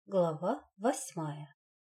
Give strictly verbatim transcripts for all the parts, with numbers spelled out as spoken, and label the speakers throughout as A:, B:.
A: Глава восьмая.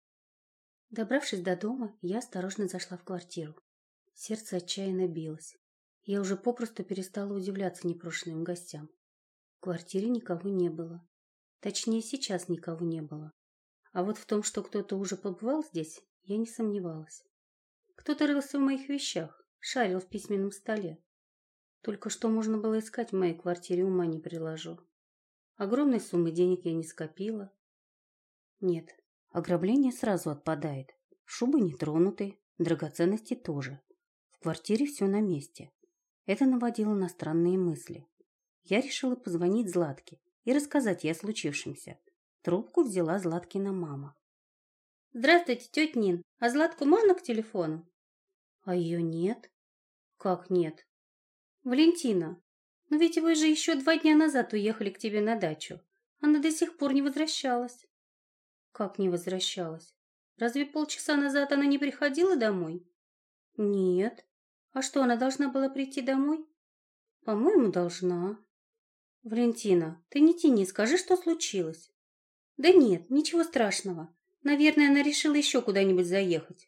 A: Добравшись до дома, я осторожно зашла в квартиру. Сердце отчаянно билось. Я уже попросту перестала удивляться непрошенным гостям. В квартире никого не было. Точнее, сейчас никого не было. А вот в том, что кто-то уже побывал здесь, я не сомневалась. Кто-то рылся в моих вещах, шарил в письменном столе. Только что можно было искать в моей квартире, ума не приложу. Огромной суммы денег я не скопила. Нет, ограбление сразу отпадает. Шубы не тронуты, драгоценности тоже. В квартире все на месте. Это наводило на странные мысли. Я решила позвонить Златке и рассказать ей о случившемся. Трубку взяла Златкина мама. «Здравствуйте, тетя Нин. А Златку можно к телефону?» «А ее нет?» «Как нет?» «Валентина, но ведь вы же еще два дня назад уехали к тебе на дачу. Она до сих пор не возвращалась». «Как не возвращалась? Разве полчаса назад она не приходила домой?» «Нет. А что, она должна была прийти домой?» «По-моему, должна». «Валентина, ты не тяни, скажи, что случилось». «Да нет, ничего страшного. Наверное, она решила еще куда-нибудь заехать».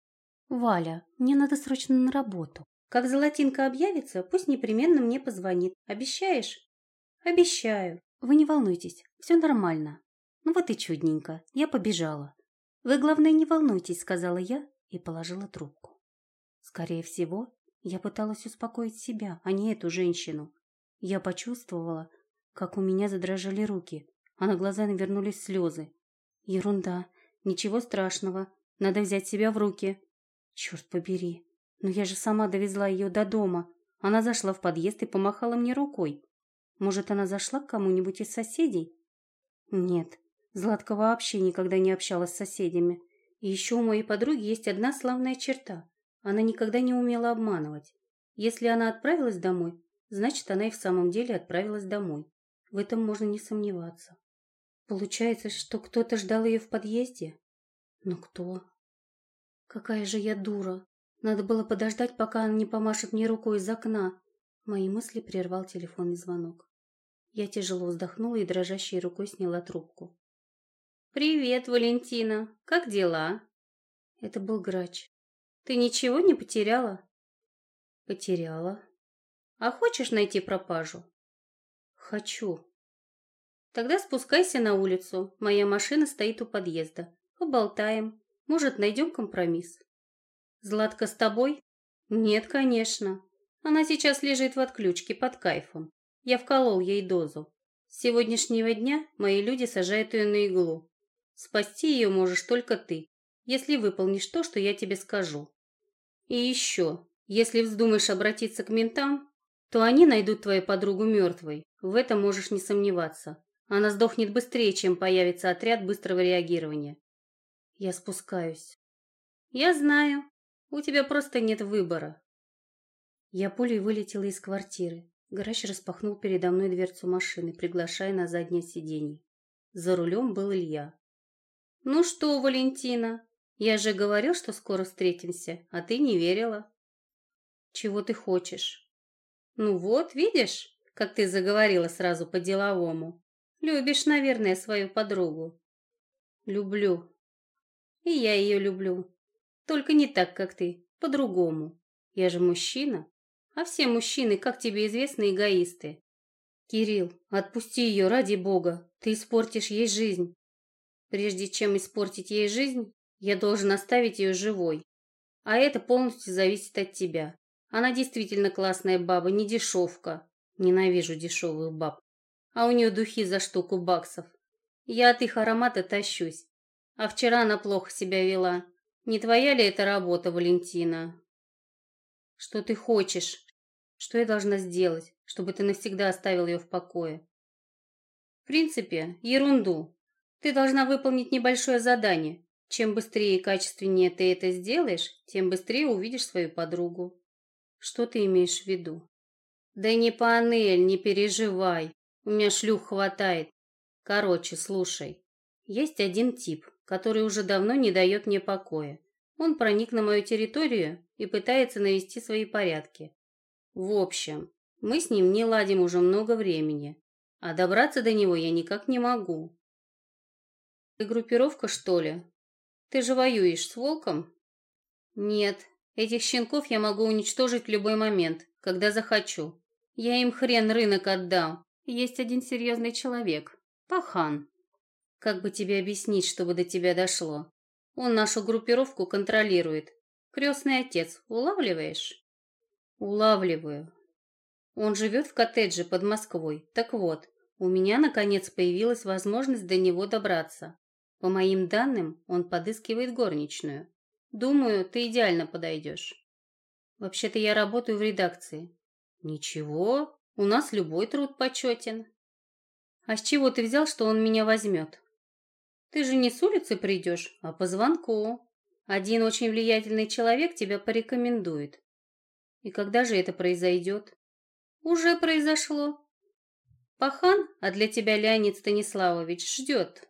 A: «Валя, мне надо срочно на работу. Как Золотинка объявится, пусть непременно мне позвонит. Обещаешь?» «Обещаю. Вы не волнуйтесь, все нормально». «Ну вот и чудненько. Я побежала». «Вы, главное, не волнуйтесь», — сказала я и положила трубку. Скорее всего, я пыталась успокоить себя, а не эту женщину. Я почувствовала, как у меня задрожали руки, а на глаза навернулись слезы. Ерунда, ничего страшного, надо взять себя в руки. Черт побери, но я же сама довезла ее до дома. Она зашла в подъезд и помахала мне рукой. Может, она зашла к кому-нибудь из соседей? Нет. Златка вообще никогда не общалась с соседями. И еще у моей подруги есть одна славная черта. Она никогда не умела обманывать. Если она отправилась домой, значит, она и в самом деле отправилась домой. В этом можно не сомневаться. Получается, что кто-то ждал ее в подъезде? Но кто? Какая же я дура. Надо было подождать, пока она не помашет мне рукой из окна. Мои мысли прервал телефонный звонок. Я тяжело вздохнула и дрожащей рукой сняла трубку. «Привет, Валентина. Как дела?» Это был Грач. «Ты ничего не потеряла?» «Потеряла». «А хочешь найти пропажу?» «Хочу». «Тогда спускайся на улицу. Моя машина стоит у подъезда. Поболтаем. Может, найдем компромисс?» «Златка с тобой?» «Нет, конечно. Она сейчас лежит в отключке под кайфом. Я вколол ей дозу. С сегодняшнего дня мои люди сажают ее на иглу. Спасти ее можешь только ты, если выполнишь то, что я тебе скажу. И еще, если вздумаешь обратиться к ментам, то они найдут твою подругу мертвой. В этом можешь не сомневаться. Она сдохнет быстрее, чем появится отряд быстрого реагирования. Я спускаюсь. Я знаю. У тебя просто нет выбора. Я пулей вылетела из квартиры. Грач распахнул передо мной дверцу машины, приглашая на заднее сиденье. За рулем был Илья. «Ну что, Валентина, я же говорил, что скоро встретимся, а ты не верила». «Чего ты хочешь?» «Ну вот, видишь, как ты заговорила сразу по-деловому. Любишь, наверное, свою подругу». «Люблю. И я ее люблю. Только не так, как ты, по-другому. Я же мужчина, а все мужчины, как тебе известно, эгоисты». «Кирилл, отпусти ее, ради бога, ты испортишь ей жизнь». Прежде чем испортить ей жизнь, я должен оставить ее живой. А это полностью зависит от тебя. Она действительно классная баба, не дешевка. Ненавижу дешевых баб. А у нее духи за штуку баксов. Я от их аромата тащусь. А вчера она плохо себя вела. Не твоя ли это работа, Валентина? Что ты хочешь? Что я должна сделать, чтобы ты навсегда оставил ее в покое? В принципе, ерунду. Ты должна выполнить небольшое задание. Чем быстрее и качественнее ты это сделаешь, тем быстрее увидишь свою подругу. Что ты имеешь в виду? Да не панель, не переживай. У меня шлюх хватает. Короче, слушай. Есть один тип, который уже давно не дает мне покоя. Он проник на мою территорию и пытается навести свои порядки. В общем, мы с ним не ладим уже много времени, а добраться до него я никак не могу. Ты группировка, что ли? Ты же воюешь с волком? Нет, этих щенков я могу уничтожить в любой момент, когда захочу. Я им хрен рынок отдам. Есть один серьезный человек. Пахан. Как бы тебе объяснить, чтобы до тебя дошло? Он нашу группировку контролирует. Крестный отец, улавливаешь? Улавливаю. Он живет в коттедже под Москвой. Так вот, у меня наконец появилась возможность до него добраться. По моим данным, он подыскивает горничную. Думаю, ты идеально подойдешь. Вообще-то я работаю в редакции. Ничего, у нас любой труд почетен. А с чего ты взял, что он меня возьмет? Ты же не с улицы придешь, а по звонку. Один очень влиятельный человек тебя порекомендует. И когда же это произойдет? Уже произошло. Пахан, а для тебя Леонид Станиславович, ждет.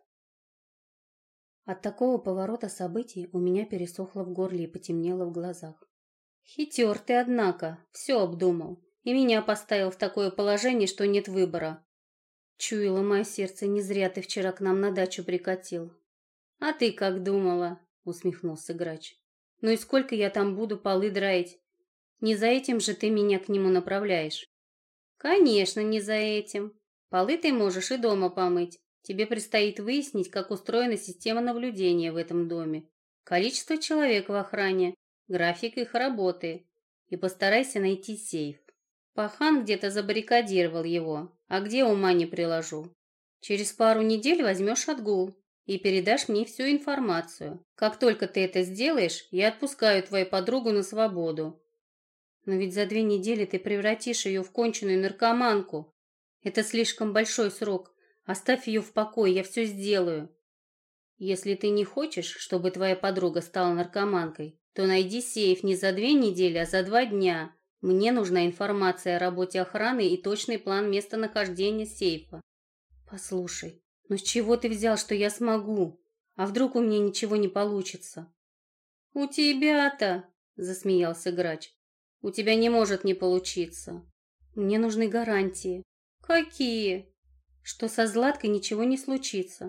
A: От такого поворота событий у меня пересохло в горле и потемнело в глазах. Хитер ты, однако, все обдумал. И меня поставил в такое положение, что нет выбора. Чуяло мое сердце, не зря ты вчера к нам на дачу прикатил. А ты как думала? Усмехнулся грач. Ну и сколько я там буду полы драить? Не за этим же ты меня к нему направляешь. Конечно, не за этим. Полы ты можешь и дома помыть. Тебе предстоит выяснить, как устроена система наблюдения в этом доме, количество человек в охране, график их работы. И постарайся найти сейф. Пахан где-то забаррикадировал его, а где ума не приложу. Через пару недель возьмешь отгул и передашь мне всю информацию. Как только ты это сделаешь, я отпускаю твою подругу на свободу. Но ведь за две недели ты превратишь ее в конченую наркоманку. Это слишком большой срок. Оставь ее в покое, я все сделаю. Если ты не хочешь, чтобы твоя подруга стала наркоманкой, то найди сейф не за две недели, а за два дня. Мне нужна информация о работе охраны и точный план местонахождения сейфа. Послушай, ну с чего ты взял, что я смогу? А вдруг у меня ничего не получится? У тебя-то, засмеялся грач. У тебя не может не получиться. Мне нужны гарантии. Какие? Что со Златкой ничего не случится.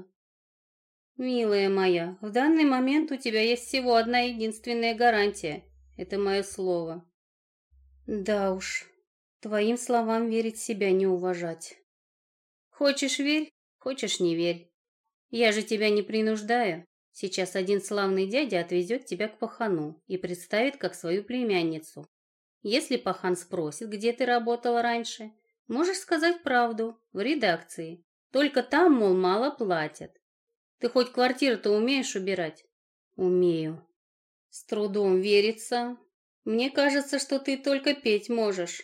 A: Милая моя, в данный момент у тебя есть всего одна единственная гарантия. Это мое слово. Да уж, твоим словам верить себя не уважать. Хочешь верь, хочешь не верь. Я же тебя не принуждаю. Сейчас один славный дядя отвезет тебя к пахану и представит как свою племянницу. Если пахан спросит, где ты работала раньше, можешь сказать правду, в редакции. Только там, мол, мало платят. Ты хоть квартиру-то умеешь убирать? Умею. С трудом верится. Мне кажется, что ты только петь можешь.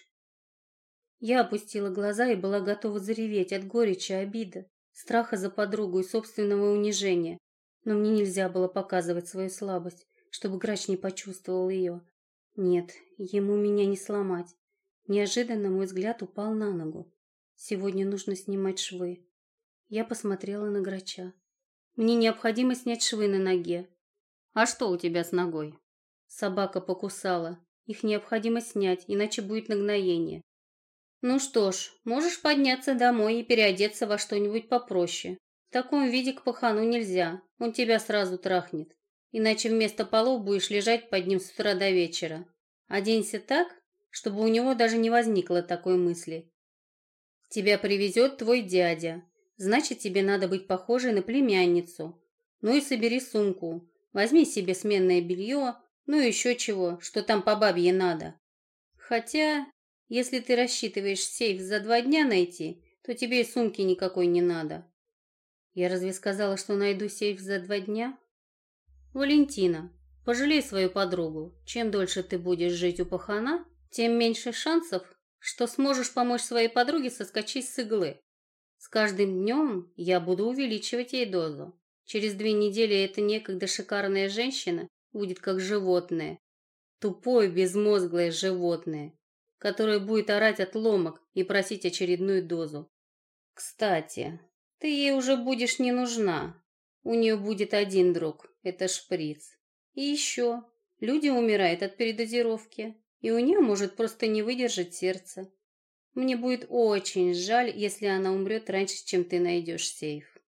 A: Я опустила глаза и была готова зареветь от горечи, обиды, страха за подругу и собственного унижения. Но мне нельзя было показывать свою слабость, чтобы грач не почувствовал ее. Нет, ему меня не сломать. Неожиданно мой взгляд упал на ногу. Сегодня нужно снимать швы. Я посмотрела на грача. Мне необходимо снять швы на ноге. А что у тебя с ногой? Собака покусала. Их необходимо снять, иначе будет нагноение. Ну что ж, можешь подняться домой и переодеться во что-нибудь попроще. В таком виде к пахану нельзя, он тебя сразу трахнет. Иначе вместо полов будешь лежать под ним с утра до вечера. Оденься так, чтобы у него даже не возникло такой мысли. Тебя привезет твой дядя. Значит, тебе надо быть похожей на племянницу. Ну и собери сумку. Возьми себе сменное белье, ну и еще чего, что там по бабье надо. Хотя, если ты рассчитываешь сейф за два дня найти, то тебе и сумки никакой не надо. Я разве сказала, что найду сейф за два дня? Валентина, пожалей свою подругу. Чем дольше ты будешь жить у пахана, тем меньше шансов, что сможешь помочь своей подруге соскочить с иглы. С каждым днем я буду увеличивать ей дозу. Через две недели эта некогда шикарная женщина будет как животное. Тупое, безмозглое животное, которое будет орать от ломок и просить очередную дозу. Кстати, ты ей уже будешь не нужна. У нее будет один друг – это шприц. И еще, люди умирают от передозировки, и у нее может просто не выдержать сердце. Мне будет очень жаль, если она умрет раньше, чем ты найдешь сейф.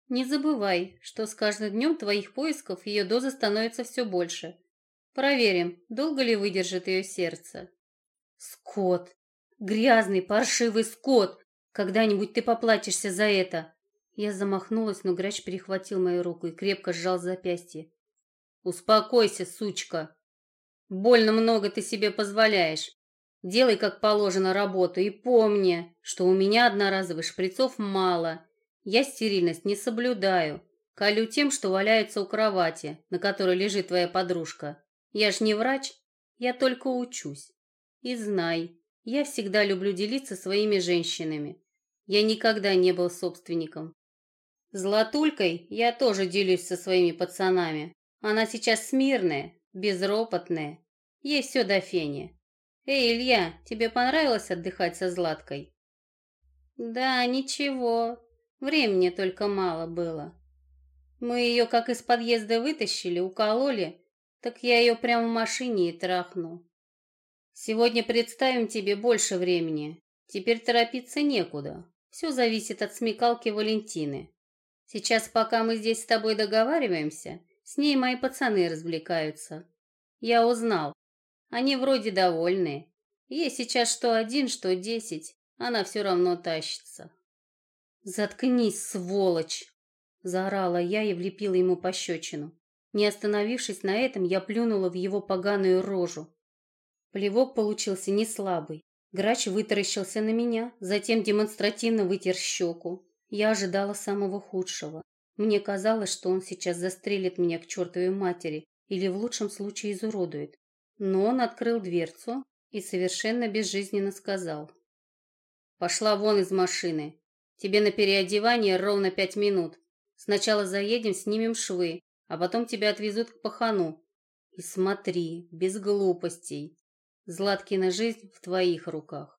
A: Не забывай, что с каждым днем твоих поисков ее доза становится все больше. Проверим, долго ли выдержит ее сердце. Скот! Грязный, паршивый скот! Когда-нибудь ты поплатишься за это!» Я замахнулась, но грач перехватил мою руку и крепко сжал запястье. «Успокойся, сучка! Больно много ты себе позволяешь. Делай, как положено, работу, и помни, что у меня одноразовых шприцов мало. Я стерильность не соблюдаю. Колю тем, что валяется у кровати, на которой лежит твоя подружка. Я ж не врач, я только учусь. И знай, я всегда люблю делиться своими женщинами. Я никогда не был собственником. Златулькой я тоже делюсь со своими пацанами. Она сейчас смирная, безропотная. Ей все до фени. Эй, Илья, тебе понравилось отдыхать со Златкой? Да, ничего. Времени только мало было. Мы ее как из подъезда вытащили, укололи, так я ее прямо в машине и трахнул. Сегодня представим тебе больше времени. Теперь торопиться некуда. Все зависит от смекалки Валентины. Сейчас, пока мы здесь с тобой договариваемся, с ней мои пацаны развлекаются. Я узнал. Они вроде довольны. Ей сейчас что один, что десять, она все равно тащится. «Заткнись, сволочь!» – заорала я и влепила ему пощечину. Не остановившись на этом, я плюнула в его поганую рожу. Плевок получился не слабый. Грач вытаращился на меня, затем демонстративно вытер щеку. Я ожидала самого худшего. Мне казалось, что он сейчас застрелит меня к чертовой матери или в лучшем случае изуродует. Но он открыл дверцу и совершенно безжизненно сказал: «Пошла вон из машины. Тебе на переодевание ровно пять минут. Сначала заедем, снимем швы, а потом тебя отвезут к пахану. И смотри, без глупостей. Златкина жизнь в твоих руках».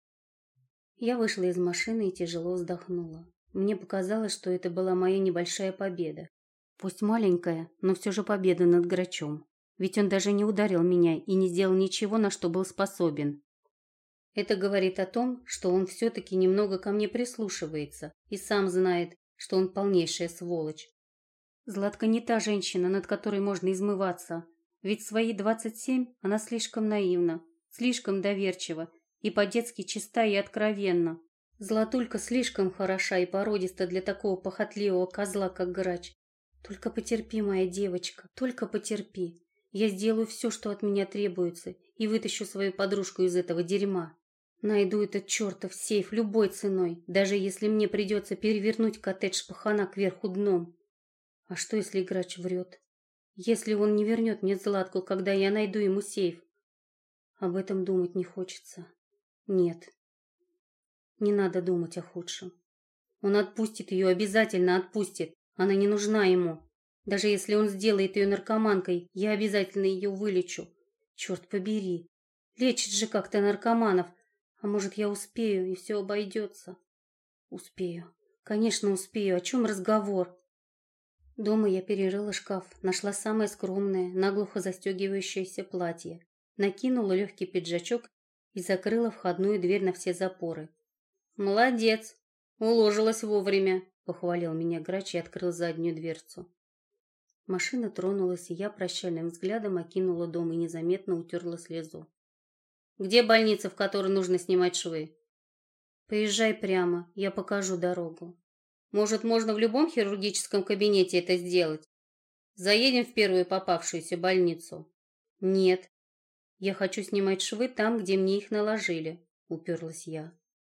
A: Я вышла из машины и тяжело вздохнула. Мне показалось, что это была моя небольшая победа. Пусть маленькая, но все же победа над Грачом. Ведь он даже не ударил меня и не сделал ничего, на что был способен. Это говорит о том, что он все-таки немного ко мне прислушивается и сам знает, что он полнейшая сволочь. Златка не та женщина, над которой можно измываться. Ведь в свои двадцать семь она слишком наивна, слишком доверчива и по-детски чиста и откровенна. Златулька слишком хороша и породиста для такого похотливого козла, как Грач. Только потерпи, моя девочка, только потерпи. Я сделаю все, что от меня требуется, и вытащу свою подружку из этого дерьма. Найду этот чертов сейф любой ценой, даже если мне придется перевернуть коттедж пахана кверху дном. А что, если Грач врет? Если он не вернет мне Златку, когда я найду ему сейф? Об этом думать не хочется. Нет. Не надо думать о худшем. Он отпустит ее, обязательно отпустит. Она не нужна ему. Даже если он сделает ее наркоманкой, я обязательно ее вылечу. Черт побери. Лечит же как-то наркоманов. А может, я успею, и все обойдется? Успею. Конечно, успею. О чем разговор? Дома я перерыла шкаф, нашла самое скромное, наглухо застегивающееся платье, накинула легкий пиджачок и закрыла входную дверь на все запоры. «Молодец! Уложилась вовремя!» — похвалил меня Грач и открыл заднюю дверцу. Машина тронулась, и я прощальным взглядом окинула дом и незаметно утерла слезу. «Где больница, в которой нужно снимать швы?» «Поезжай прямо, я покажу дорогу». «Может, можно в любом хирургическом кабинете это сделать? Заедем в первую попавшуюся больницу?» «Нет, я хочу снимать швы там, где мне их наложили», — уперлась я.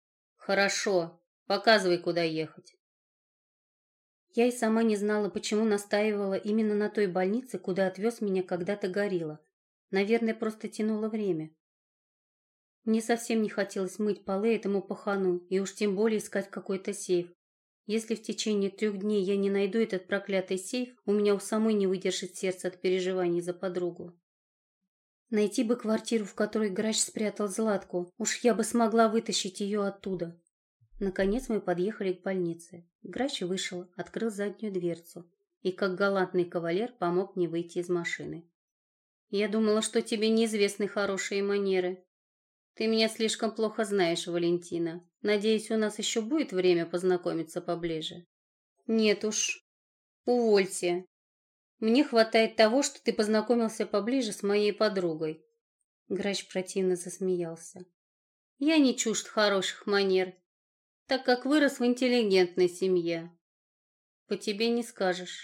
A: «Хорошо, показывай, куда ехать». Я и сама не знала, почему настаивала именно на той больнице, куда отвез меня когда-то Горилла. Наверное, просто тянуло время. Мне совсем не хотелось мыть полы этому пахану и уж тем более искать какой-то сейф. Если в течение трех дней я не найду этот проклятый сейф, у меня у самой не выдержит сердце от переживаний за подругу. Найти бы квартиру, в которой Грач спрятал Златку, уж я бы смогла вытащить ее оттуда. Наконец мы подъехали к больнице. Грач вышел, открыл заднюю дверцу и, как галантный кавалер, помог мне выйти из машины. «Я думала, что тебе неизвестны хорошие манеры. Ты меня слишком плохо знаешь, Валентина. Надеюсь, у нас еще будет время познакомиться поближе». «Нет уж, Увольте. Мне хватает того, что ты познакомился поближе с моей подругой. Грач противно засмеялся. Я не чужд хороших манер, так как вырос в интеллигентной семье. По тебе не скажешь.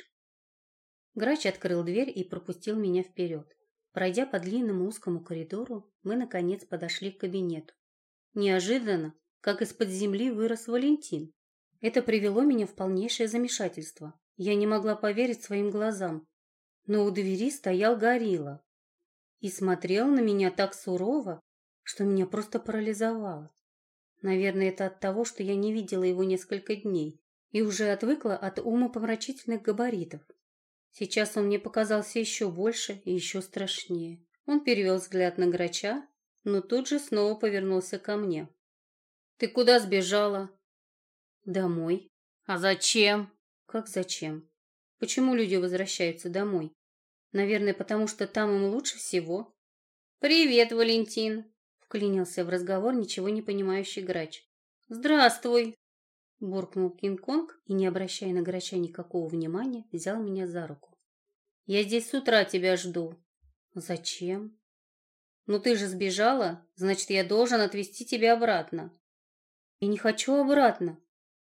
A: Грач открыл дверь и пропустил меня вперед. Пройдя по длинному узкому коридору, мы, наконец, подошли к кабинету. Неожиданно, как из-под земли, вырос Валентин. Это привело меня в полнейшее замешательство. Я не могла поверить своим глазам. Но у двери стоял горилла и смотрел на меня так сурово, что меня просто парализовало. Наверное, это от того, что я не видела его несколько дней и уже отвыкла от умопомрачительных габаритов. Сейчас он мне показался еще больше и еще страшнее. Он перевел взгляд на Грача, но тут же снова повернулся ко мне. «Ты куда сбежала?» «Домой». «А зачем?» «Как зачем? Почему люди возвращаются домой? Наверное, потому что там им лучше всего». «Привет, Валентин!» — вклинился в разговор ничего не понимающий Грач. «Здравствуй!» — буркнул Кинг-Конг и, не обращая на Грача никакого внимания, взял меня за руку. «Я здесь с утра тебя жду». «Зачем?» «Ну ты же сбежала, значит, я должен отвезти тебя обратно». «Я не хочу обратно».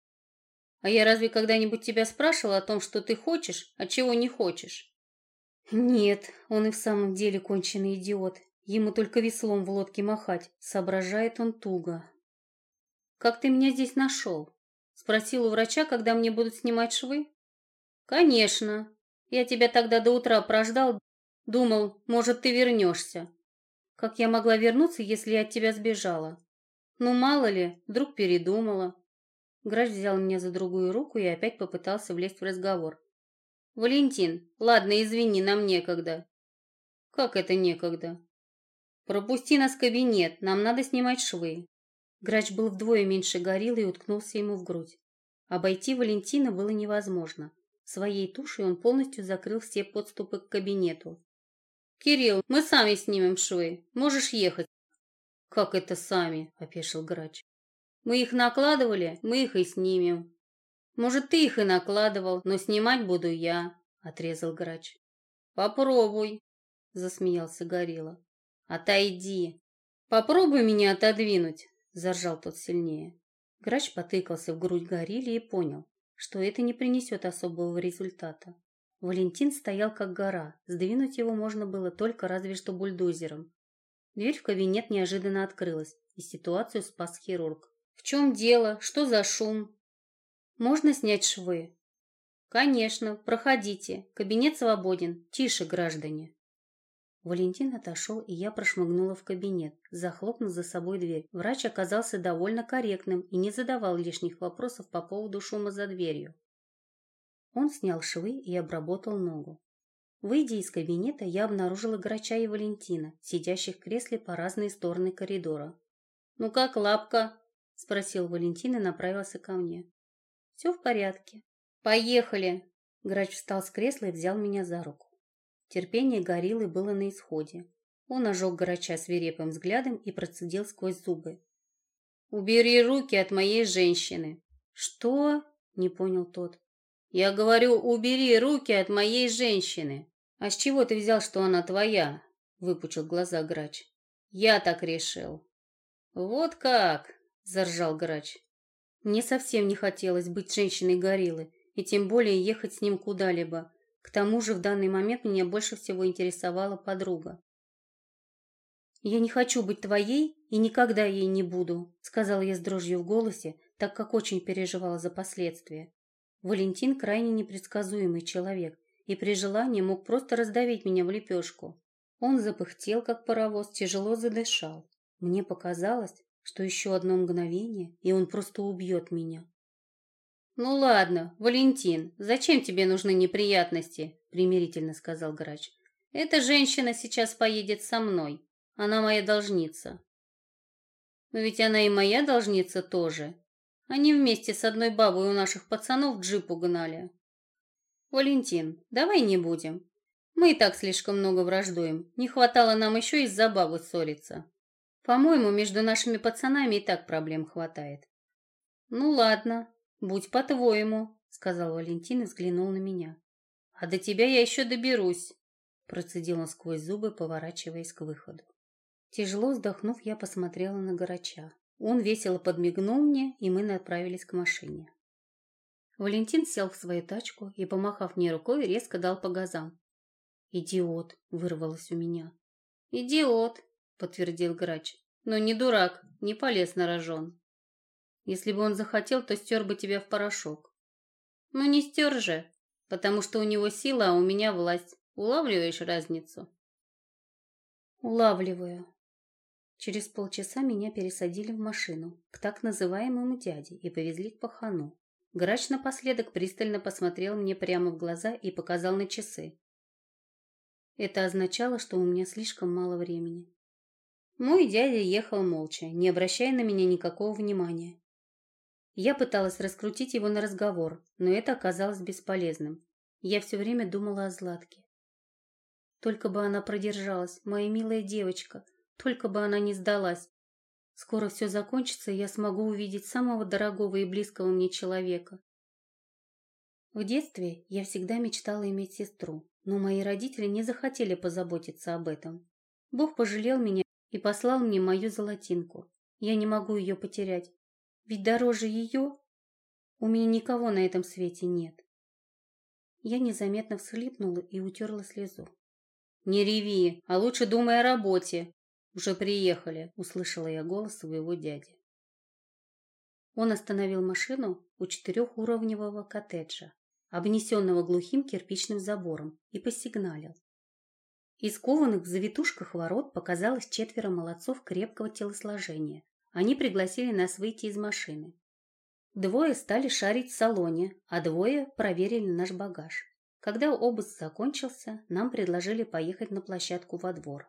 A: «А я разве когда-нибудь тебя спрашивала о том, что ты хочешь, а чего не хочешь?» «Нет, он и в самом деле конченый идиот. Ему только веслом в лодке махать. Соображает он туго». «Как ты меня здесь нашел?» Спросил у врача, когда мне будут снимать швы. «Конечно. Я тебя тогда до утра прождал. Думал, может, ты вернешься». «Как я могла вернуться, если я от тебя сбежала?» «Ну, мало ли, вдруг передумала». Грач взял меня за другую руку и опять попытался влезть в разговор. «Валентин, ладно, извини, нам некогда». «Как это некогда?» «Пропусти нас в кабинет, нам надо снимать швы». Грач был вдвое меньше гориллы и уткнулся ему в грудь. Обойти Валентина было невозможно. Своей тушей он полностью закрыл все подступы к кабинету. «Кирилл, мы сами снимем швы. Можешь ехать». «Как это сами?» – опешил Грач. «Мы их накладывали, мы их и снимем». «Может, ты их и накладывал, но снимать буду я», – отрезал Грач. «Попробуй», – засмеялся горилла. «Отойди». «Попробуй меня отодвинуть», – заржал тот сильнее. Грач потыкался в грудь горилле и понял, что это не принесет особого результата. Валентин стоял как гора, сдвинуть его можно было только разве что бульдозером. Дверь в кабинет неожиданно открылась, и ситуацию спас хирург. «В чем дело? Что за шум?» «Можно снять швы?» «Конечно, проходите. Кабинет свободен. Тише, граждане». Валентин отошел, и я прошмыгнула в кабинет, захлопнув за собой дверь. Врач оказался довольно корректным и не задавал лишних вопросов по поводу шума за дверью. Он снял швы и обработал ногу. Выйдя из кабинета, я обнаружила Грача и Валентина, сидящих в кресле по разные стороны коридора. «Ну как лапка?» – спросил Валентин и направился ко мне. «Все в порядке». «Поехали!» Грач встал с кресла и взял меня за руку. Терпение гориллы было на исходе. Он ожег Грача свирепым взглядом и процедил сквозь зубы. «Убери руки от моей женщины!» «Что?» – не понял тот. «Я говорю, убери руки от моей женщины!» «А с чего ты взял, что она твоя?» – выпучил глаза Грач. «Я так решил». «Вот как!» – заржал Грач. Мне совсем не хотелось быть женщиной гориллы, и тем более ехать с ним куда-либо. К тому же в данный момент меня больше всего интересовала подруга. «Я не хочу быть твоей и никогда ей не буду», – сказала я с дрожью в голосе, так как очень переживала за последствия. Валентин крайне непредсказуемый человек и при желании мог просто раздавить меня в лепешку. Он запыхтел, как паровоз, тяжело задышал. Мне показалось, что еще одно мгновение, и он просто убьет меня. «Ну ладно, Валентин, зачем тебе нужны неприятности?» – примирительно сказал Грач. «Эта женщина сейчас поедет со мной. Она моя должница». «Но ведь она и моя должница тоже. Они вместе с одной бабой у наших пацанов джип угнали». «Валентин, давай не будем. Мы и так слишком много враждуем. Не хватало нам еще из-за бабы ссориться. По-моему, между нашими пацанами и так проблем хватает». «Ну ладно, будь по-твоему», — сказал Валентин и взглянул на меня. А до тебя я еще доберусь, процедил он сквозь зубы, поворачиваясь к выходу. Тяжело вздохнув, я посмотрела на Грача. Он весело подмигнул мне, и мы направились к машине. Валентин сел в свою тачку и, помахав мне рукой, резко дал по газам. «Идиот!» — вырвалось у меня. «Идиот!» — подтвердил Грач. «Но не дурак, не полез на рожон. Если бы он захотел, то стер бы тебя в порошок. Ну не стер же, потому что у него сила, а у меня власть. Улавливаешь разницу?» «Улавливаю». Через полчаса меня пересадили в машину к так называемому дяде и повезли к пахану. Грач напоследок пристально посмотрел мне прямо в глаза и показал на часы. Это означало, что у меня слишком мало времени. Мой дядя ехал молча, не обращая на меня никакого внимания. Я пыталась раскрутить его на разговор, но это оказалось бесполезным. Я все время думала о Златке. Только бы она продержалась, моя милая девочка, только бы она не сдалась. Скоро все закончится, и я смогу увидеть самого дорогого и близкого мне человека. В детстве я всегда мечтала иметь сестру, но мои родители не захотели позаботиться об этом. Бог пожалел меня и послал мне мою золотинку. Я не могу ее потерять, ведь дороже ее у меня никого на этом свете нет. Я незаметно всхлипнула и утерла слезу. «Не реви, а лучше думай о работе. Уже приехали», — услышала я голос своего дяди. Он остановил машину у четырехуровневого коттеджа, обнесенного глухим кирпичным забором, и посигналил. Из кованых в завитушках ворот показалось четверо молодцов крепкого телосложения. Они пригласили нас выйти из машины. Двое стали шарить в салоне, а двое проверили наш багаж. Когда обыск закончился, нам предложили поехать на площадку во двор.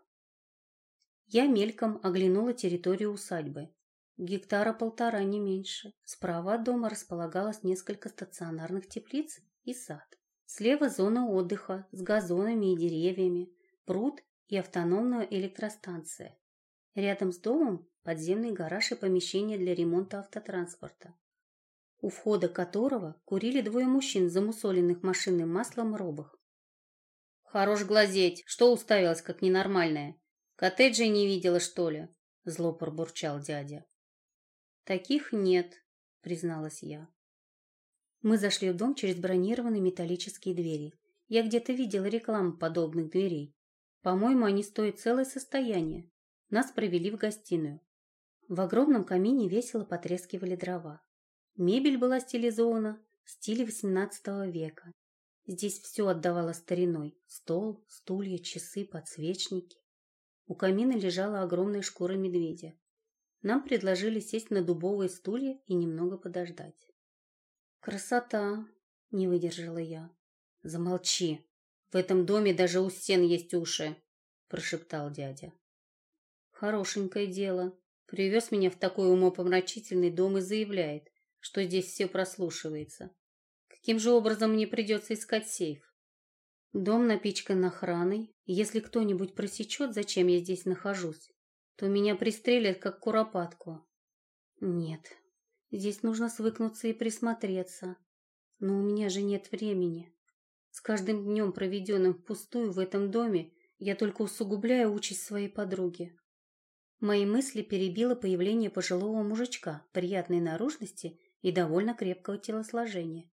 A: Я мельком оглянула территорию усадьбы. Гектара полтора, не меньше. Справа от дома располагалось несколько стационарных теплиц и сад. Слева зона отдыха с газонами и деревьями, пруд и автономная электростанция. Рядом с домом подземный гараж и помещение для ремонта автотранспорта, у входа которого курили двое мужчин в замусоленных машинным маслом робах. «Хорош глазеть! Что уставилась, как ненормальная? Коттеджей не видела, что ли?» — зло пробурчал дядя. «Таких нет», — призналась я. Мы зашли в дом через бронированные металлические двери. Я где-то видела рекламу подобных дверей. По-моему, они стоят целое состояние. Нас провели в гостиную. В огромном камине весело потрескивали дрова. Мебель была стилизована в стиле восемнадцатого века. Здесь все отдавало стариной. Стол, стулья, часы, подсвечники. У камина лежала огромная шкура медведя. Нам предложили сесть на дубовые стулья и немного подождать. «Красота!» — не выдержала я. «Замолчи! В этом доме даже у стен есть уши!» — прошептал дядя. «Хорошенькое дело. Привез меня в такой умопомрачительный дом и заявляет, что здесь все прослушивается. Каким же образом мне придется искать сейф? Дом напичкан охраной. Если кто-нибудь просечет, зачем я здесь нахожусь, то меня пристрелят, как куропатку. Нет, здесь нужно свыкнуться и присмотреться. Но у меня же нет времени. С каждым днем, проведенным впустую в этом доме, я только усугубляю участь своей подруги». Мои мысли перебило появление пожилого мужичка приятной наружности и довольно крепкого телосложения.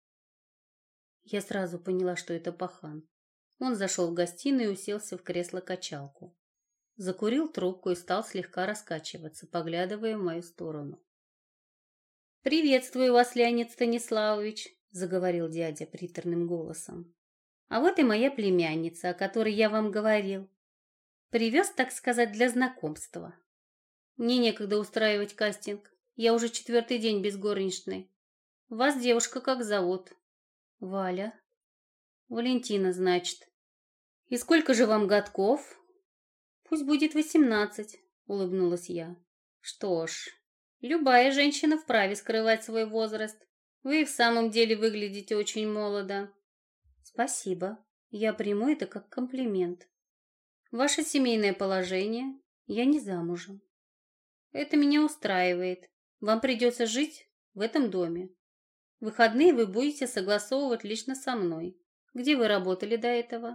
A: Я сразу поняла, что это пахан. Он зашел в гостиную и уселся в кресло-качалку. Закурил трубку и стал слегка раскачиваться, поглядывая в мою сторону. «Приветствую вас, Леонид Станиславович», — заговорил дядя приторным голосом. «А вот и моя племянница, о которой я вам говорил. Привез, так сказать, для знакомства. Мне некогда устраивать кастинг. Я уже четвертый день без горничной. Вас, девушка, как зовут?» «Валя». «Валентина, значит. И сколько же вам годков?» «Пусть будет восемнадцать», — улыбнулась я. «Что ж, любая женщина вправе скрывать свой возраст. Вы и в самом деле выглядите очень молодо». «Спасибо. Я приму это как комплимент». «Ваше семейное положение?» «Я не замужем». «Это меня устраивает. Вам придется жить в этом доме. Выходные вы будете согласовывать лично со мной. Где вы работали до этого?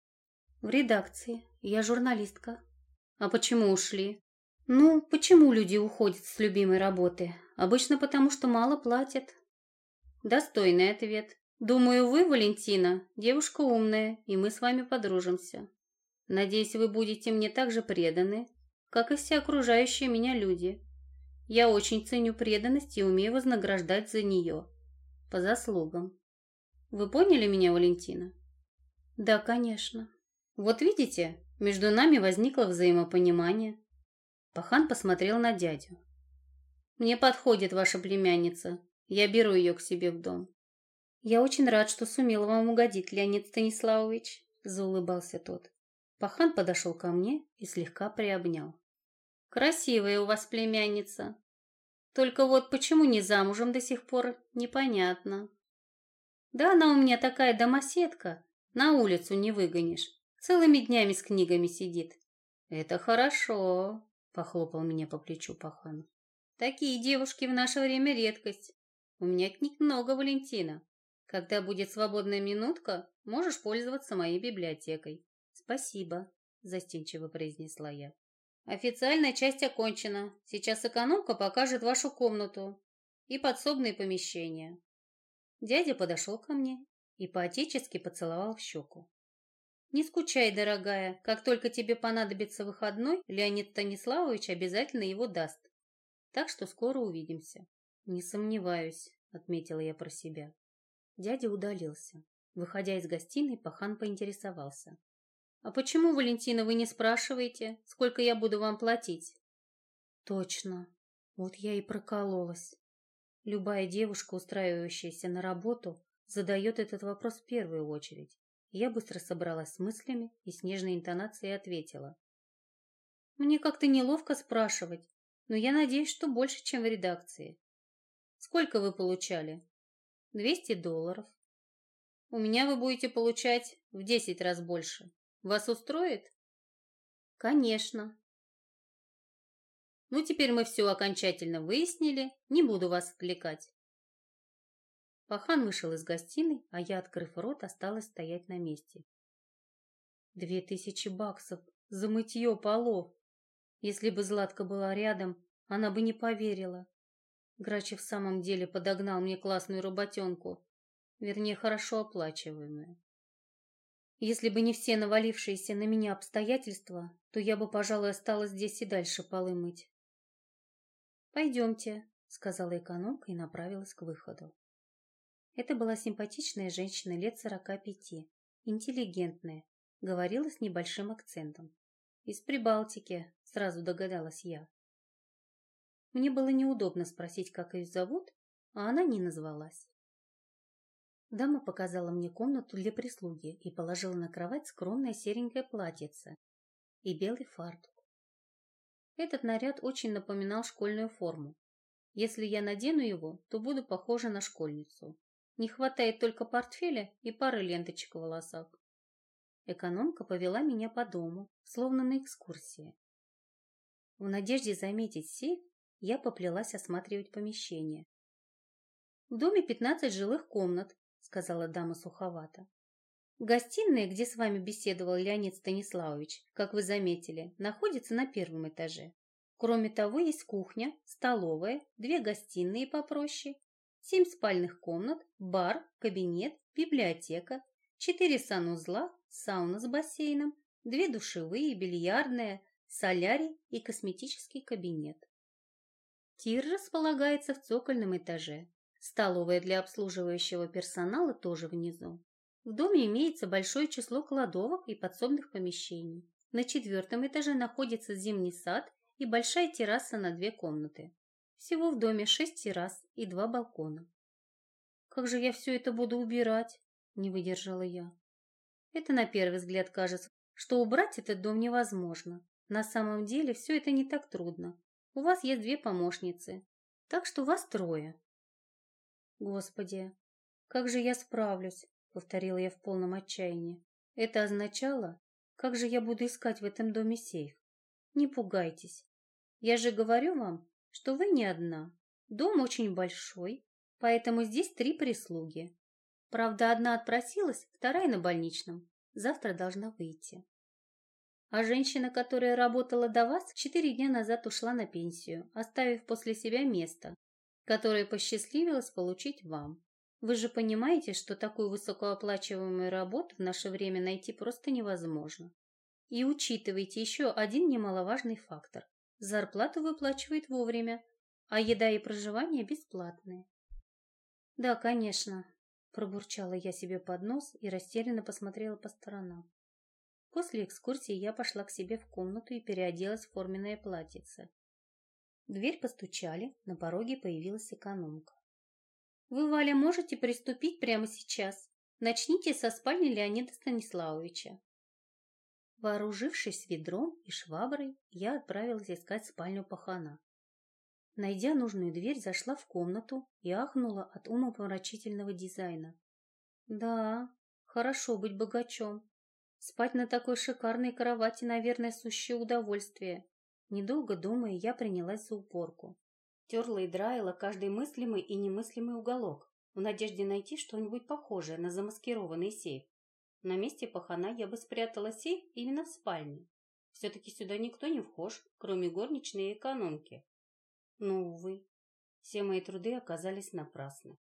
A: В редакции. Я журналистка. А почему ушли? Ну, почему люди уходят с любимой работы? Обычно потому, что мало платят. Достойный ответ. Думаю, вы, Валентина, девушка умная, и мы с вами подружимся. Надеюсь, вы будете мне так же преданы, как и все окружающие меня люди. Я очень ценю преданность и умею вознаграждать за нее. По заслугам. Вы поняли меня, Валентина? Да, конечно. Вот видите, между нами возникло взаимопонимание. Пахан посмотрел на дядю. Мне подходит ваша племянница. Я беру ее к себе в дом. Я очень рад, что сумел вам угодить, Леонид Станиславович, заулыбался тот. Пахан подошел ко мне и слегка приобнял. Красивая у вас племянница. Только вот почему не замужем до сих пор, непонятно. Да она у меня такая домоседка, на улицу не выгонишь. Целыми днями с книгами сидит. Это хорошо, похлопал меня по плечу Пахан. Такие девушки в наше время редкость. У меня книг много, Валентина. Когда будет свободная минутка, можешь пользоваться моей библиотекой. Спасибо, застенчиво произнесла я. Официальная часть окончена. Сейчас экономка покажет вашу комнату и подсобные помещения. Дядя подошел ко мне и по-отечески поцеловал в щеку. Не скучай, дорогая, как только тебе понадобится выходной, Леонид Станиславович обязательно его даст. Так что скоро увидимся. Не сомневаюсь, отметила я про себя. Дядя удалился. Выходя из гостиной, Пахан поинтересовался. А почему, Валентина, вы не спрашиваете, сколько я буду вам платить? Точно. Вот я и прокололась. Любая девушка, устраивающаяся на работу, задает этот вопрос в первую очередь. Я быстро собралась с мыслями и с нежной интонацией ответила. Мне как-то неловко спрашивать, но я надеюсь, что больше, чем в редакции. Сколько вы получали? Двести долларов. У меня вы будете получать в десять раз больше. Вас устроит? Конечно. Ну, теперь мы все окончательно выяснили, не буду вас отвлекать. Пахан вышел из гостиной, а я, открыв рот, осталась стоять на месте. Две тысячи баксов за мытье полов. Если бы Златка была рядом, она бы не поверила. Грач в самом деле подогнал мне классную работенку, вернее, хорошо оплачиваемую. Если бы не все навалившиеся на меня обстоятельства, то я бы, пожалуй, осталась здесь и дальше полы мыть. «Пойдемте», — сказала экономка и направилась к выходу. Это была симпатичная женщина лет сорока пяти, интеллигентная, говорила с небольшим акцентом. Из Прибалтики, сразу догадалась я. Мне было неудобно спросить, как ее зовут, а она не назвалась. Дама показала мне комнату для прислуги и положила на кровать скромное серенькое платьице и белый фартук. Этот наряд очень напоминал школьную форму. Если я надену его, то буду похожа на школьницу. Не хватает только портфеля и пары ленточек в волосах. Экономка повела меня по дому, словно на экскурсии. В надежде заметить сейф, я поплелась осматривать помещение. В доме пятнадцать жилых комнат, сказала дама суховато. Гостиная, где с вами беседовал Леонид Станиславович, как вы заметили, находится на первом этаже. Кроме того, есть кухня, столовая, две гостиные попроще, семь спальных комнат, бар, кабинет, библиотека, четыре санузла, сауна с бассейном, две душевые, бильярдная, солярий и косметический кабинет. Тир располагается в цокольном этаже. Столовая для обслуживающего персонала тоже внизу. В доме имеется большое число кладовок и подсобных помещений. На четвертом этаже находится зимний сад и большая терраса на две комнаты. Всего в доме шесть террас и два балкона. «Как же я все это буду убирать?» – не выдержала я. Это на первый взгляд кажется, что убрать этот дом невозможно. На самом деле все это не так трудно. У вас есть две помощницы, так что вас трое. Господи, как же я справлюсь, повторила я в полном отчаянии. Это означало, как же я буду искать в этом доме сейф? Не пугайтесь. Я же говорю вам, что вы не одна. Дом очень большой, поэтому здесь три прислуги. Правда, одна отпросилась, вторая на больничном. Завтра должна выйти. А женщина, которая работала до вас, четыре дня назад ушла на пенсию, оставив после себя место, которое посчастливилось получить вам. Вы же понимаете, что такую высокооплачиваемую работу в наше время найти просто невозможно. И учитывайте еще один немаловажный фактор. Зарплату выплачивают вовремя, а еда и проживание бесплатные. Да, конечно, пробурчала я себе под нос и растерянно посмотрела по сторонам. После экскурсии я пошла к себе в комнату и переоделась в форменное платьице. В дверь постучали, на пороге появилась экономка. «Вы, Валя, можете приступить прямо сейчас. Начните со спальни Леонида Станиславовича». Вооружившись ведром и шваброй, я отправилась искать спальню пахана. Найдя нужную дверь, зашла в комнату и ахнула от умопомрачительного дизайна. Да, хорошо быть богачом. Спать на такой шикарной кровати, наверное, сущее удовольствие. Недолго думая, я принялась за уборку. Терла и драила каждый мыслимый и немыслимый уголок, в надежде найти что-нибудь похожее на замаскированный сейф. На месте пахана я бы спрятала сейф именно в спальне. Все-таки сюда никто не вхож, кроме горничной и экономки. Но, увы, все мои труды оказались напрасны.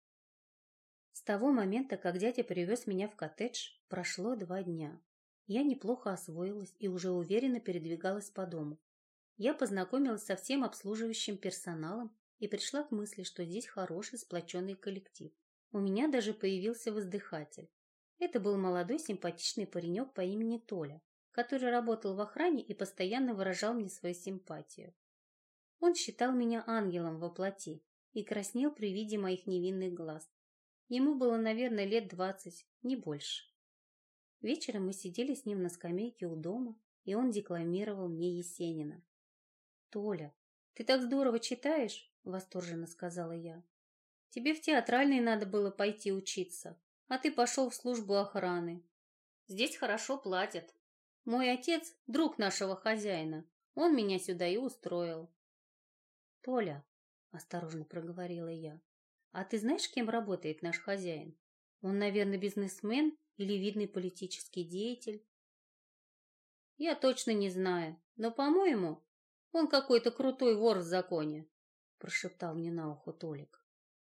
A: С того момента, как дядя привез меня в коттедж, прошло два дня. Я неплохо освоилась и уже уверенно передвигалась по дому. Я познакомилась со всем обслуживающим персоналом и пришла к мысли, что здесь хороший сплоченный коллектив. У меня даже появился воздыхатель. Это был молодой симпатичный паренек по имени Толя, который работал в охране и постоянно выражал мне свою симпатию. Он считал меня ангелом во плоти и краснел при виде моих невинных глаз. Ему было, наверное, лет двадцать, не больше. Вечером мы сидели с ним на скамейке у дома, и он декламировал мне Есенина. «Толя, ты так здорово читаешь!» — восторженно сказала я. «Тебе в театральный надо было пойти учиться, а ты пошел в службу охраны. Здесь хорошо платят. Мой отец — друг нашего хозяина, он меня сюда и устроил». «Толя», — осторожно проговорила я, — «а ты знаешь, кем работает наш хозяин? Он, наверное, бизнесмен или видный политический деятель?» «Я точно не знаю, но, по-моему, он какой-то крутой вор в законе», — прошептал мне на ухо Толик.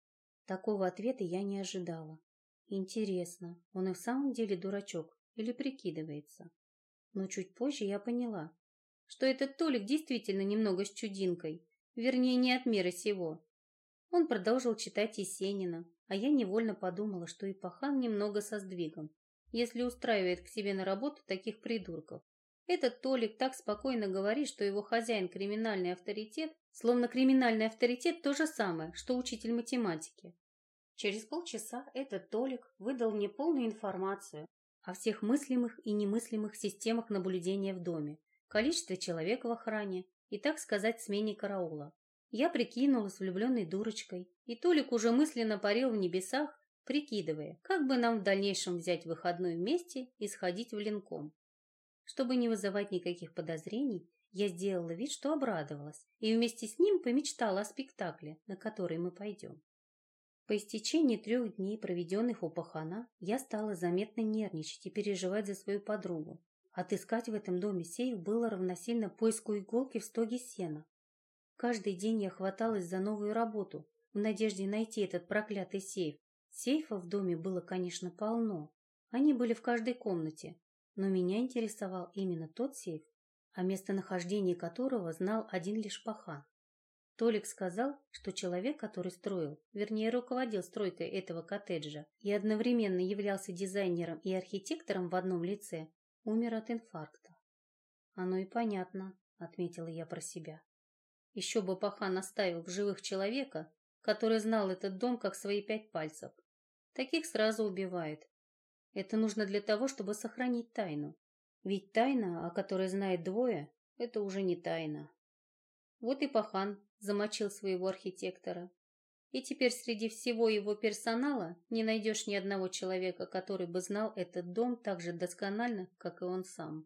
A: Такого ответа я не ожидала. Интересно, он и в самом деле дурачок или прикидывается? Но чуть позже я поняла, что этот Толик действительно немного с чудинкой, вернее, не от мира сего. Он продолжил читать Есенина, а я невольно подумала, что и пахан немного со сдвигом, если устраивает к себе на работу таких придурков. Этот Толик так спокойно говорит, что его хозяин криминальный авторитет, словно криминальный авторитет то же самое, что учитель математики. Через полчаса этот Толик выдал мне полную информацию о всех мыслимых и немыслимых системах наблюдения в доме, количестве человек в охране и, так сказать, смене караула. Я прикинулась влюбленной дурочкой, и Толик уже мысленно парил в небесах, прикидывая, как бы нам в дальнейшем взять выходной вместе и сходить в Ленком. Чтобы не вызывать никаких подозрений, я сделала вид, что обрадовалась, и вместе с ним помечтала о спектакле, на который мы пойдем. По истечении трех дней, проведенных у пахана, я стала заметно нервничать и переживать за свою подругу. Отыскать в этом доме сейф было равносильно поиску иголки в стоге сена. Каждый день я хваталась за новую работу, в надежде найти этот проклятый сейф. Сейфов в доме было, конечно, полно. Они были в каждой комнате. Но меня интересовал именно тот сейф, о местонахождении которого знал один лишь пахан. Толик сказал, что человек, который строил, вернее руководил стройкой этого коттеджа и одновременно являлся дизайнером и архитектором в одном лице, умер от инфаркта. «Оно и понятно», — отметила я про себя. Еще бы пахан оставил в живых человека, который знал этот дом как свои пять пальцев. Таких сразу убивают. Это нужно для того, чтобы сохранить тайну. Ведь тайна, о которой знает двое, это уже не тайна. Вот и пахан замочил своего архитектора. И теперь среди всего его персонала не найдешь ни одного человека, который бы знал этот дом так же досконально, как и он сам.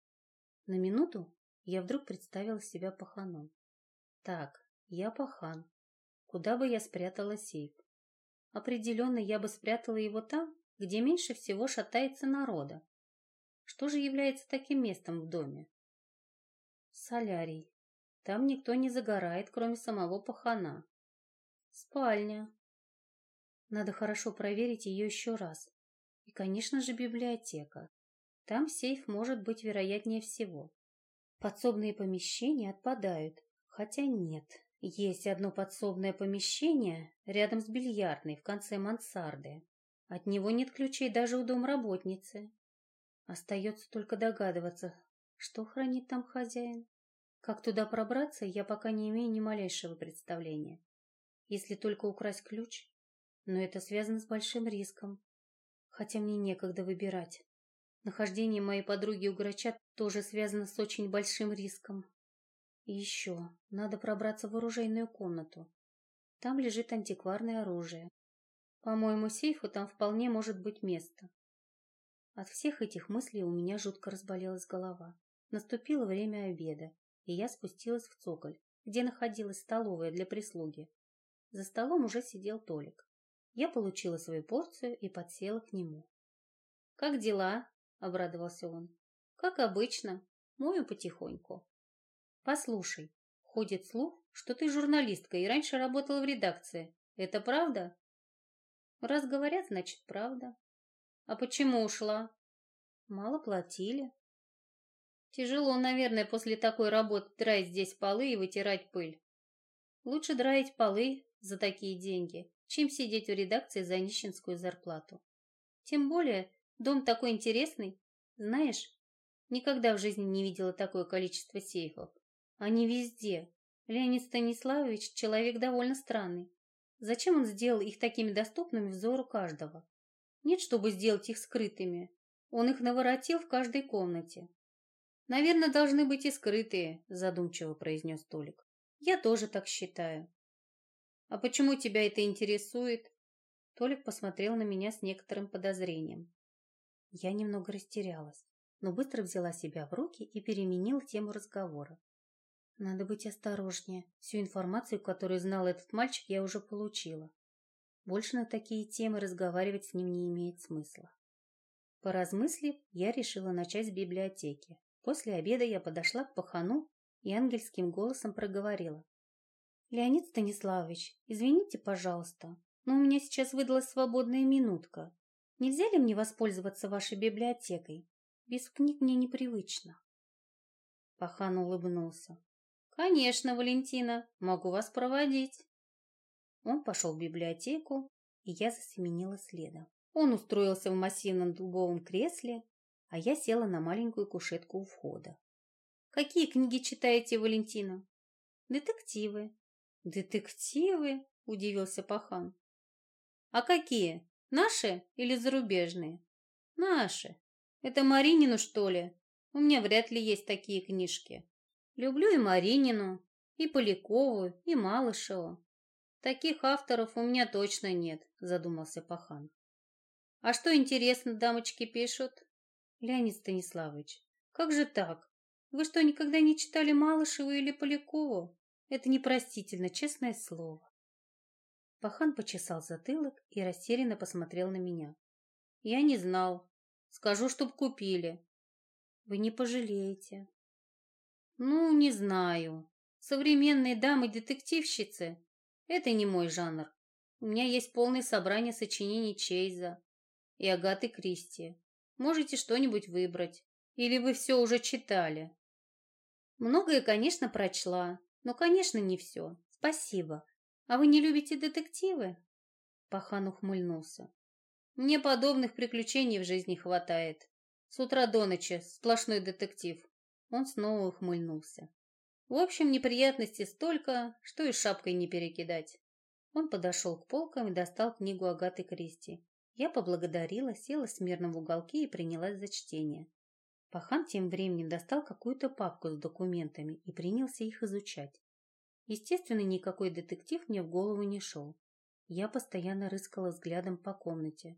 A: На минуту я вдруг представила себя паханом. Так, я пахан. Куда бы я спрятала сейф? Определенно, я бы спрятала его там, где меньше всего шатается народа. Что же является таким местом в доме? Солярий. Там никто не загорает, кроме самого пахана. Спальня. Надо хорошо проверить ее еще раз. И, конечно же, библиотека. Там сейф может быть вероятнее всего. Подсобные помещения отпадают. Хотя нет. Есть одно подсобное помещение рядом с бильярдной в конце мансарды. От него нет ключей даже у домработницы. Остается только догадываться, что хранит там хозяин. Как туда пробраться, я пока не имею ни малейшего представления. Если только украсть ключ, но это связано с большим риском. Хотя мне некогда выбирать. Нахождение моей подруги у грача тоже связано с очень большим риском. И еще, надо пробраться в оружейную комнату. Там лежит антикварное оружие. По-моему, сейфу там вполне может быть место. От всех этих мыслей у меня жутко разболелась голова. Наступило время обеда, и я спустилась в цоколь, где находилась столовая для прислуги. За столом уже сидел Толик. Я получила свою порцию и подсела к нему. «Как дела?» — обрадовался он. «Как обычно. Мою потихоньку». «Послушай, ходит слух, что ты журналистка и раньше работала в редакции. Это правда?» «Раз говорят, значит, правда». «А почему ушла?» «Мало платили». «Тяжело, наверное, после такой работы драить здесь полы и вытирать пыль». «Лучше драить полы за такие деньги, чем сидеть в редакции за нищенскую зарплату. Тем более, дом такой интересный. Знаешь, никогда в жизни не видела такое количество сейфов. Они везде. Леонид Станиславович человек довольно странный. Зачем он сделал их такими доступными взору каждого? Нет, чтобы сделать их скрытыми. Он их наворотил в каждой комнате. Наверное, должны быть и скрытые, задумчиво произнес Толик. Я тоже так считаю. А почему тебя это интересует? Толик посмотрел на меня с некоторым подозрением. Я немного растерялась, но быстро взяла себя в руки и переменила тему разговора. Надо быть осторожнее. Всю информацию, которую знал этот мальчик, я уже получила. Больше на такие темы разговаривать с ним не имеет смысла. Поразмыслив, я решила начать с библиотеки. После обеда я подошла к пахану и ангельским голосом проговорила. «Леонид Станиславович, извините, пожалуйста, но у меня сейчас выдалась свободная минутка. Нельзя ли мне воспользоваться вашей библиотекой? Без книг мне непривычно». Пахан улыбнулся. «Конечно, Валентина, могу вас проводить». Он пошел в библиотеку, и я засеменила следом. Он устроился в массивном дубовом кресле, а я села на маленькую кушетку у входа. «Какие книги читаете, Валентина?» «Детективы». «Детективы?» – удивился Пахан. «А какие? Наши или зарубежные?» «Наши. Это Маринину, что ли? У меня вряд ли есть такие книжки. Люблю и Маринину, и Полякову, и Малышеву. Таких авторов у меня точно нет», – задумался Пахан. «А что интересно дамочки пишут?» «Леонид Станиславович, как же так? Вы что, никогда не читали Малышеву или Полякову? Это непростительно, честное слово». Пахан почесал затылок и растерянно посмотрел на меня. «Я не знал. Скажу, чтоб купили». «Вы не пожалеете». «Ну, не знаю. Современные дамы-детективщицы – это не мой жанр. У меня есть полное собрание сочинений Чейза и Агаты Кристи. Можете что-нибудь выбрать. Или вы все уже читали?» «Многое, конечно, прочла, но, конечно, не все. Спасибо. А вы не любите детективы?» Пахан ухмыльнулся. «Мне подобных приключений в жизни хватает. С утра до ночи сплошной детектив». Он снова ухмыльнулся. «В общем, неприятностей столько, что и шапкой не перекидать». Он подошел к полкам и достал книгу Агаты Кристи. Я поблагодарила, села смирно в уголке и принялась за чтение. Пахан тем временем достал какую-то папку с документами и принялся их изучать. Естественно, никакой детектив мне в голову не шел. Я постоянно рыскала взглядом по комнате.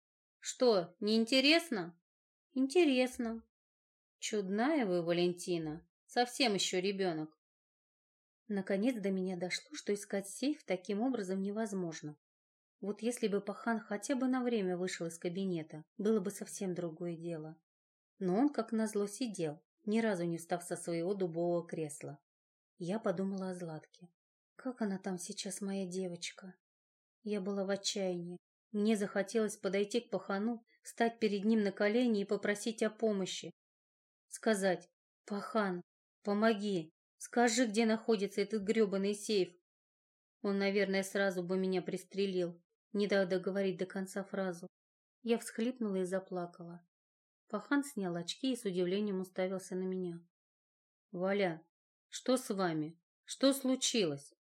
A: «Что, неинтересно?» «Интересно». «Чудная вы, Валентина. Совсем еще ребенок». Наконец до меня дошло, что искать сейф таким образом невозможно. Вот если бы Пахан хотя бы на время вышел из кабинета, было бы совсем другое дело. Но он, как назло, сидел, ни разу не встав со своего дубового кресла. Я подумала о Златке. Как она там сейчас, моя девочка? Я была в отчаянии. Мне захотелось подойти к Пахану, встать перед ним на колени и попросить о помощи. Сказать: «Пахан, помоги, скажи, где находится этот гребаный сейф». Он, наверное, сразу бы меня пристрелил, не дав договорить до конца фразу. Я всхлипнула и заплакала. Пахан снял очки и с удивлением уставился на меня. «Валя, что с вами? Что случилось?»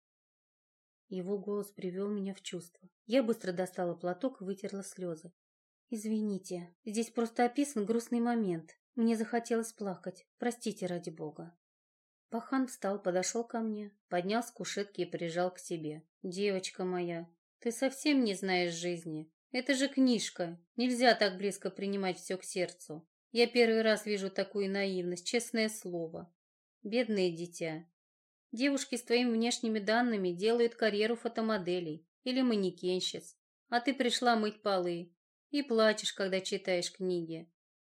A: Его голос привел меня в чувство. Я быстро достала платок и вытерла слезы. «Извините, здесь просто описан грустный момент. Мне захотелось плакать. Простите ради бога». Пахан встал, подошел ко мне, поднял с кушетки и прижал к себе. «Девочка моя, ты совсем не знаешь жизни. Это же книжка. Нельзя так близко принимать все к сердцу. Я первый раз вижу такую наивность, честное слово. Бедное дитя. Девушки с твоими внешними данными делают карьеру фотомоделей или манекенщиц, а ты пришла мыть полы и плачешь, когда читаешь книги».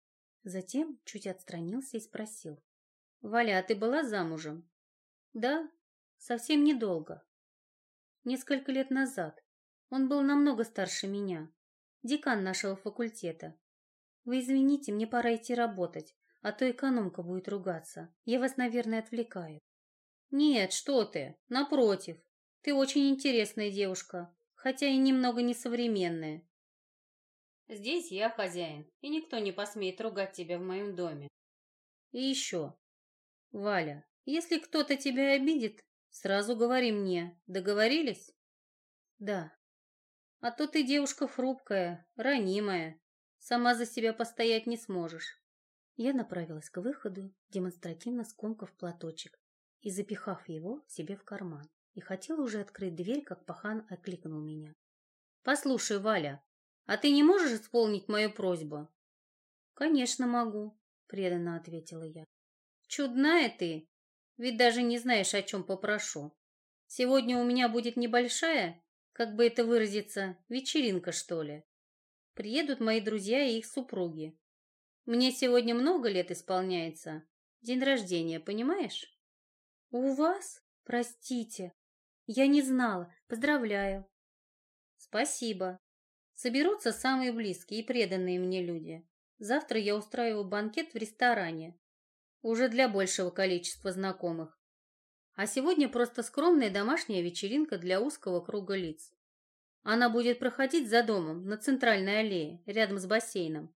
A: Затем чуть отстранился и спросил: «Валя, а ты была замужем?» «Да, совсем недолго. Несколько лет назад. Он был намного старше меня. Декан нашего факультета. Вы извините, мне пора идти работать, а то экономка будет ругаться. Я вас, наверное, отвлекаю». «Нет, что ты, напротив. Ты очень интересная девушка, хотя и немного несовременная. Здесь я хозяин, и никто не посмеет ругать тебя в моем доме. И еще, Валя, если кто-то тебя обидит, сразу говори мне. Договорились?» «Да». «А то ты девушка хрупкая, ранимая. Сама за себя постоять не сможешь». Я направилась к выходу, демонстративно скомкав платочек и запихав его себе в карман. И хотела уже открыть дверь, как Пахан окликнул меня. «Послушай, Валя, а ты не можешь исполнить мою просьбу?» «Конечно могу», — преданно ответила я. «Чудная ты, ведь даже не знаешь, о чем попрошу. Сегодня у меня будет небольшая, как бы это выразиться, вечеринка, что ли. Приедут мои друзья и их супруги. Мне сегодня много лет исполняется. День рождения, понимаешь?» «У вас? Простите. Я не знала. Поздравляю». «Спасибо. Соберутся самые близкие и преданные мне люди. Завтра я устраиваю банкет в ресторане. Уже для большего количества знакомых. А сегодня просто скромная домашняя вечеринка для узкого круга лиц. Она будет проходить за домом, на центральной аллее, рядом с бассейном.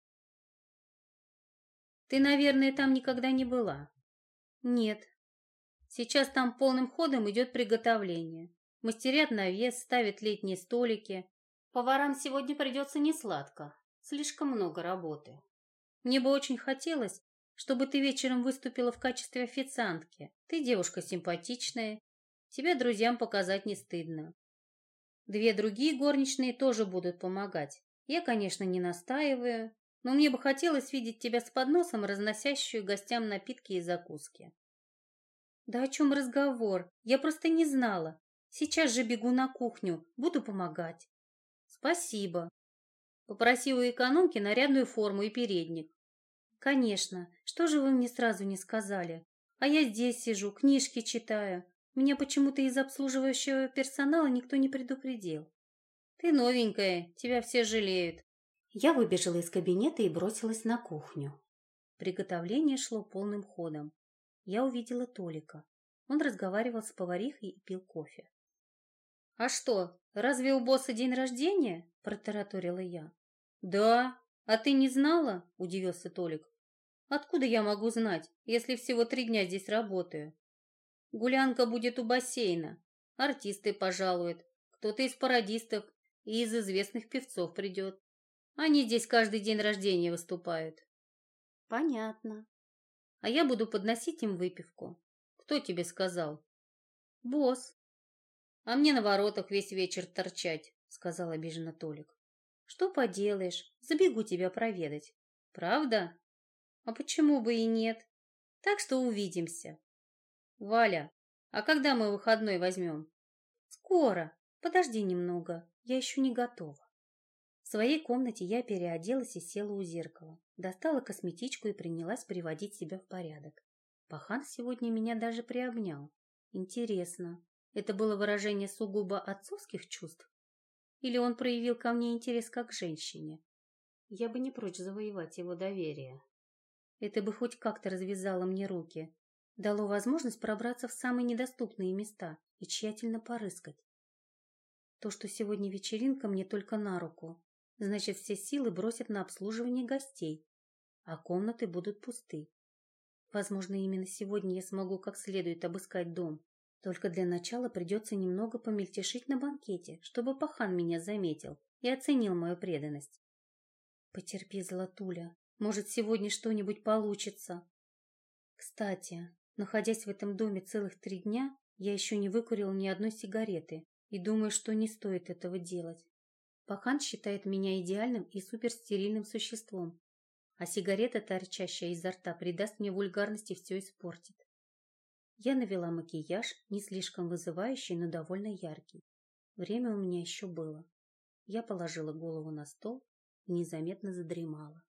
A: Ты, наверное, там никогда не была?» «Нет». «Сейчас там полным ходом идет приготовление. Мастерят навес, ставят летние столики. Поварам сегодня придется несладко. Слишком много работы. Мне бы очень хотелось, чтобы ты вечером выступила в качестве официантки. Ты девушка симпатичная. Тебя друзьям показать не стыдно. Две другие горничные тоже будут помогать. Я, конечно, не настаиваю, но мне бы хотелось видеть тебя с подносом, разносящую гостям напитки и закуски». «Да о чем разговор? Я просто не знала. Сейчас же бегу на кухню, буду помогать». «Спасибо. Попроси у экономки нарядную форму и передник». «Конечно. Что же вы мне сразу не сказали? А я здесь сижу, книжки читаю. Меня почему-то из обслуживающего персонала никто не предупредил». «Ты новенькая, тебя все жалеют». Я выбежала из кабинета и бросилась на кухню. Приготовление шло полным ходом. Я увидела Толика. Он разговаривал с поварихой и пил кофе. «А что, разве у босса день рождения?» – протараторила я. «Да, а ты не знала?» – удивился Толик. «Откуда я могу знать, если всего три дня здесь работаю? Гулянка будет у бассейна, артисты пожалуют, кто-то из пародистов и из известных певцов придет. Они здесь каждый день рождения выступают». «Понятно. А я буду подносить им выпивку. Кто тебе сказал?» «Босс». «А мне на воротах весь вечер торчать», — сказал обиженно Толик. «Что поделаешь, забегу тебя проведать». «Правда? А почему бы и нет? Так что увидимся». «Валя, а когда мы выходной возьмем?» «Скоро. Подожди немного. я еще не готова. В своей комнате я переоделась и села у зеркала, достала косметичку и принялась приводить себя в порядок. Пахан сегодня меня даже приобнял. Интересно, это было выражение сугубо отцовских чувств? Или он проявил ко мне интерес как к женщине? Я бы не прочь завоевать его доверие. Это бы хоть как-то развязало мне руки, дало возможность пробраться в самые недоступные места и тщательно порыскать. То, что сегодня вечеринка, мне только на руку. Значит, все силы бросят на обслуживание гостей, а комнаты будут пусты. Возможно, именно сегодня я смогу как следует обыскать дом. Только для начала придется немного помельтешить на банкете, чтобы Пахан меня заметил и оценил мою преданность. Потерпи, Золотуля, может, сегодня что-нибудь получится. Кстати, находясь в этом доме целых три дня, я еще не выкурила ни одной сигареты и думаю, что не стоит этого делать. Пахан считает меня идеальным и суперстерильным существом, а сигарета, торчащая изо рта, придаст мне вульгарности и все испортит. Я навела макияж, не слишком вызывающий, но довольно яркий. Время у меня еще было. Я положила голову на стол и незаметно задремала.